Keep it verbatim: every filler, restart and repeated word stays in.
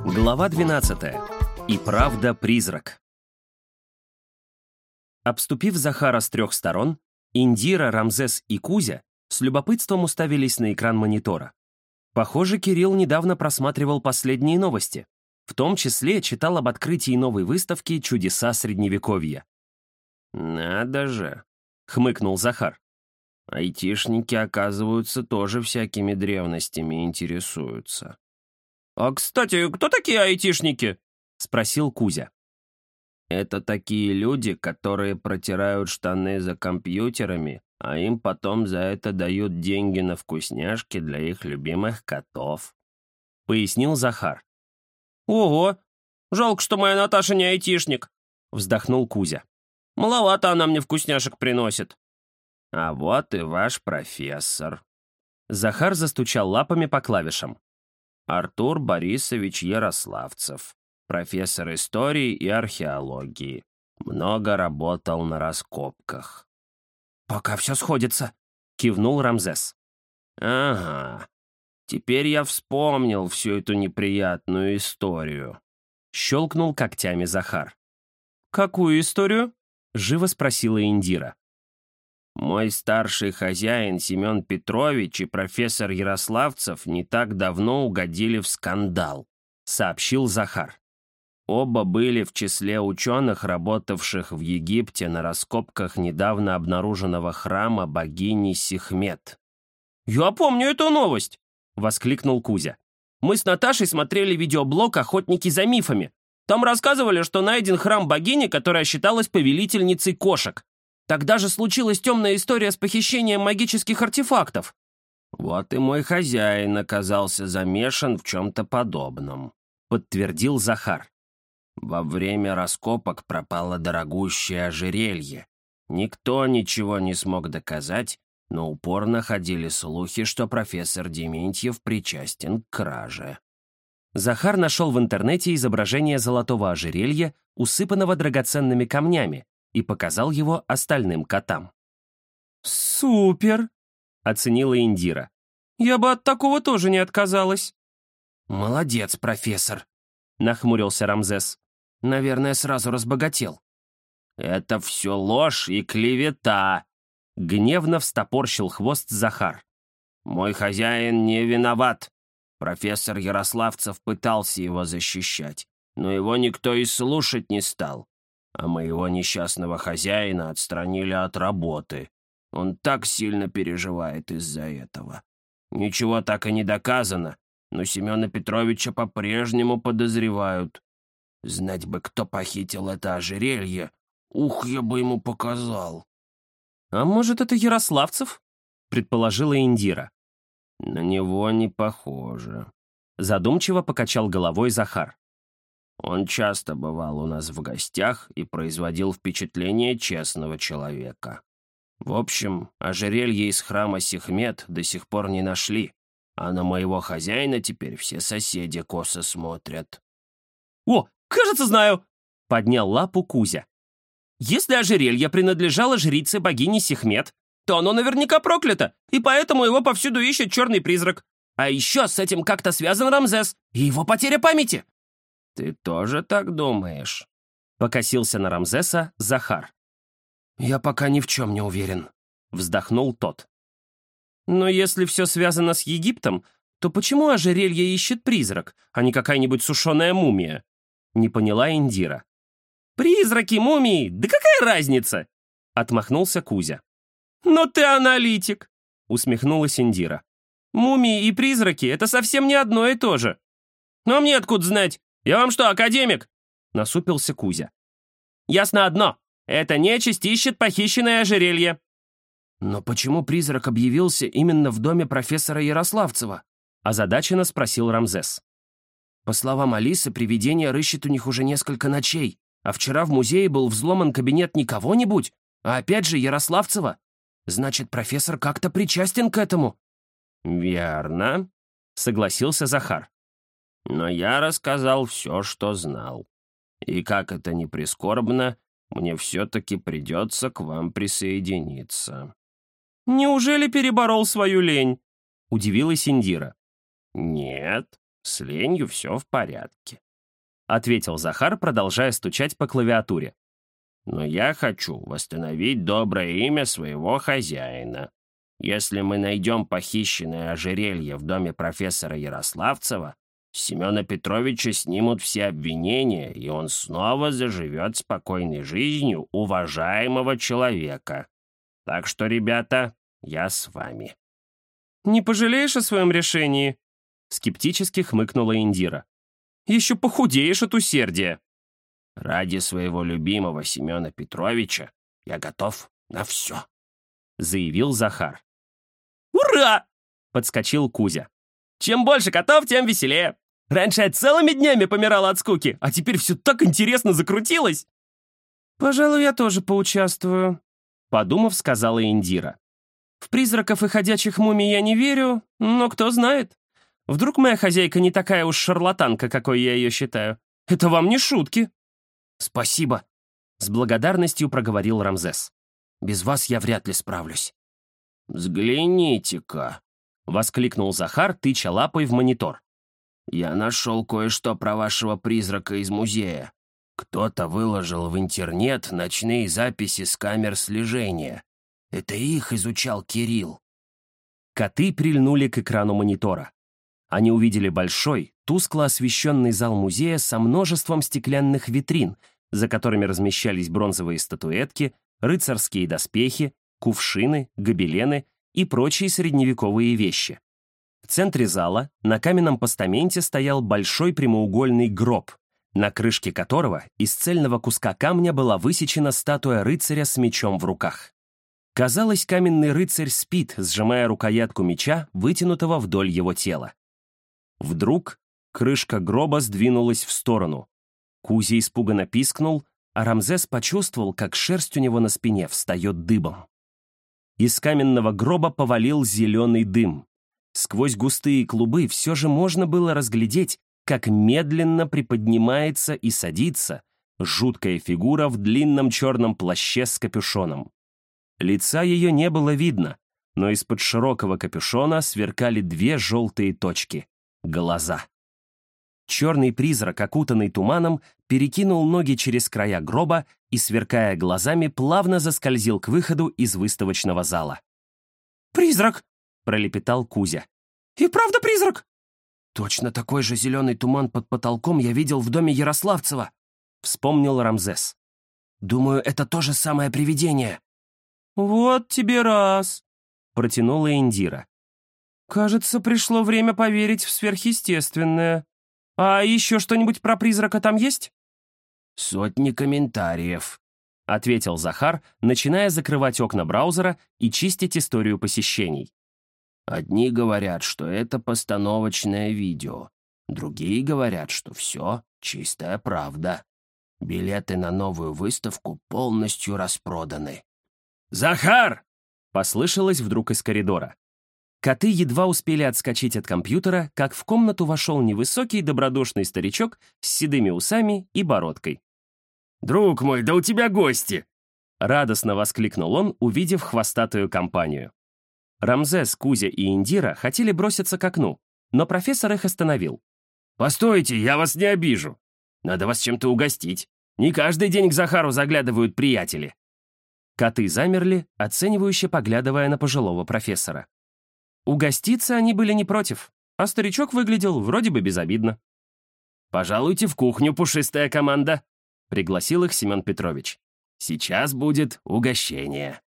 Глава двенадцатая. И правда призрак. Обступив Захара с трех сторон, Индира, Рамзес и Кузя с любопытством уставились на экран монитора. Похоже, Кирилл недавно просматривал последние новости. В том числе читал об открытии новой выставки «Чудеса Средневековья». «Надо же!» — хмыкнул Захар. «Айтишники, оказываются, тоже всякими древностями интересуются». «А, кстати, кто такие айтишники?» — спросил Кузя. «Это такие люди, которые протирают штаны за компьютерами, а им потом за это дают деньги на вкусняшки для их любимых котов», — пояснил Захар. «Ого! Жалко, что моя Наташа не айтишник», — вздохнул Кузя. «Маловато она мне вкусняшек приносит». «А вот и ваш профессор». Захар застучал лапами по клавишам. «Артур Борисович Ярославцев, профессор истории и археологии. Много работал на раскопках». «Пока все сходится», — кивнул Рамзес. «Ага. Теперь я вспомнил всю эту неприятную историю», — щелкнул когтями Захар. «Какую историю?» — живо спросила Индира. «Мой старший хозяин Семен Петрович и профессор Ярославцев не так давно угодили в скандал», — сообщил Захар. «Оба были в числе ученых, работавших в Египте на раскопках недавно обнаруженного храма богини Сихмет». «Я помню эту новость!» — воскликнул Кузя. «Мы с Наташей смотрели видеоблог «Охотники за мифами». Там рассказывали, что найден храм богини, которая считалась повелительницей кошек. Тогда же случилась темная история с похищением магических артефактов». «Вот и мой хозяин оказался замешан в чем-то подобном», — подтвердил Захар. «Во время раскопок пропало дорогущее ожерелье. Никто ничего не смог доказать, но упорно ходили слухи, что профессор Дементьев причастен к краже». Захар нашел в интернете изображение золотого ожерелья, усыпанного драгоценными камнями, и показал его остальным котам. «Супер!» — оценила Индира. «Я бы от такого тоже не отказалась». «Молодец, профессор!» — нахмурился Рамзес. «Наверное, сразу разбогател». «Это все ложь и клевета!» — гневно встопорщил хвост Захар. «Мой хозяин не виноват. Профессор Ярославцев пытался его защищать, но его никто и слушать не стал. А моего несчастного хозяина отстранили от работы. Он так сильно переживает из-за этого. Ничего так и не доказано, но Семена Петровича по-прежнему подозревают. Знать бы, кто похитил это ожерелье, ух, я бы ему показал». «А может, это Ярославцев?» — предположила Индира. «На него не похоже», — задумчиво покачал головой Захар. «Он часто бывал у нас в гостях и производил впечатление честного человека. В общем, ожерелье из храма Сихмет до сих пор не нашли, а на моего хозяина теперь все соседи косо смотрят». «О, кажется, знаю!» — поднял лапу Кузя. «Если ожерелье принадлежало жрице богини Сихмет, то оно наверняка проклято, и поэтому его повсюду ищет черный призрак. А еще с этим как-то связан Рамзес и его потеря памяти». «Ты тоже так думаешь?» — покосился на Рамзеса Захар. «Я пока ни в чем не уверен», — вздохнул тот. «Но если все связано с Египтом, то почему ожерелье ищет призрак, а не какая-нибудь сушеная мумия?» — не поняла Индира. «Призраки, мумии, да какая разница?» — отмахнулся Кузя. «Ну ты аналитик», — усмехнулась Индира. «Мумии и призраки — это совсем не одно и то же». «Ну а мне откуда знать? Я вам что, академик?» — насупился Кузя. «Ясно одно. Эта нечисть ищет похищенное ожерелье». «Но почему призрак объявился именно в доме профессора Ярославцева?» — озадаченно спросил Рамзес. «По словам Алисы, привидение рыщет у них уже несколько ночей, а вчера в музее был взломан кабинет не кого-нибудь, а опять же Ярославцева. Значит, профессор как-то причастен к этому». «Верно», — согласился Захар. «Но я рассказал все, что знал. И как это ни прискорбно, мне все-таки придется к вам присоединиться». «Неужели переборол свою лень?» — удивилась Индира. «Нет, С ленью все в порядке», — ответил Захар, продолжая стучать по клавиатуре. «Но я хочу восстановить доброе имя своего хозяина. Если мы найдем похищенное ожерелье в доме профессора Ярославцева, с Семена Петровича снимут все обвинения, и он снова заживет спокойной жизнью уважаемого человека. Так что, ребята, я с вами». «Не пожалеешь о своем решении?» — скептически хмыкнула Индира. «Еще похудеешь от усердия». «Ради своего любимого Семена Петровича я готов на все», — заявил Захар. «Ура!» — подскочил Кузя. «Чем больше котов, тем веселее. Раньше я целыми днями помирала от скуки, а теперь все так интересно закрутилось». «Пожалуй, я тоже поучаствую», — подумав, сказала Индира. «В призраков и ходячих мумий я не верю, но кто знает. Вдруг моя хозяйка не такая уж шарлатанка, какой я ее считаю. Это вам не шутки». «Спасибо», — с благодарностью проговорил Рамзес. «Без вас я вряд ли справлюсь». «Взгляните-ка», — воскликнул Захар, тыча лапой в монитор. «Я нашел кое-что про вашего призрака из музея. Кто-то выложил в интернет ночные записи с камер слежения. Это их изучал Кирилл». Коты прильнули к экрану монитора. Они увидели большой, тускло освещенный зал музея со множеством стеклянных витрин, за которыми размещались бронзовые статуэтки, рыцарские доспехи, кувшины, гобелены и прочие средневековые вещи. В центре зала на каменном постаменте стоял большой прямоугольный гроб, на крышке которого из цельного куска камня была высечена статуя рыцаря с мечом в руках. Казалось, каменный рыцарь спит, сжимая рукоятку меча, вытянутого вдоль его тела. Вдруг крышка гроба сдвинулась в сторону. Кузя испуганно пискнул, а Рамзес почувствовал, как шерсть у него на спине встает дыбом. Из каменного гроба повалил зеленый дым. Сквозь густые клубы все же можно было разглядеть, как медленно приподнимается и садится жуткая фигура в длинном черном плаще с капюшоном. Лица ее не было видно, но из-под широкого капюшона сверкали две желтые точки — глаза. Черный призрак, окутанный туманом, перекинул ноги через края гроба и, сверкая глазами, плавно заскользил к выходу из выставочного зала. «Призрак!» — пролепетал Кузя. «И правда призрак?» «Точно такой же зеленый туман под потолком я видел в доме Ярославцева», — вспомнил Рамзес. «Думаю, это то же самое привидение». «Вот тебе раз!» — протянула Индира. «Кажется, пришло время поверить в сверхъестественное. А еще что-нибудь про призрака там есть?» «Сотни комментариев», — ответил Захар, начиная закрывать окна браузера и чистить историю посещений. «Одни говорят, что это постановочное видео. Другие говорят, что все чистая правда. Билеты на новую выставку полностью распроданы». «Захар!» — послышалось вдруг из коридора. Коты едва успели отскочить от компьютера, как в комнату вошел невысокий добродушный старичок с седыми усами и бородкой. «Друг мой, да у тебя гости!» — радостно воскликнул он, увидев хвостатую компанию. Рамзес, Кузя и Индира хотели броситься к окну, но профессор их остановил. «Постойте, я вас не обижу. Надо вас чем-то угостить. Не каждый день к Захару заглядывают приятели». Коты замерли, оценивающе поглядывая на пожилого профессора. Угоститься они были не против, а старичок выглядел вроде бы безобидно. «Пожалуйте в кухню, пушистая команда», — пригласил их Семен Петрович. «Сейчас будет угощение».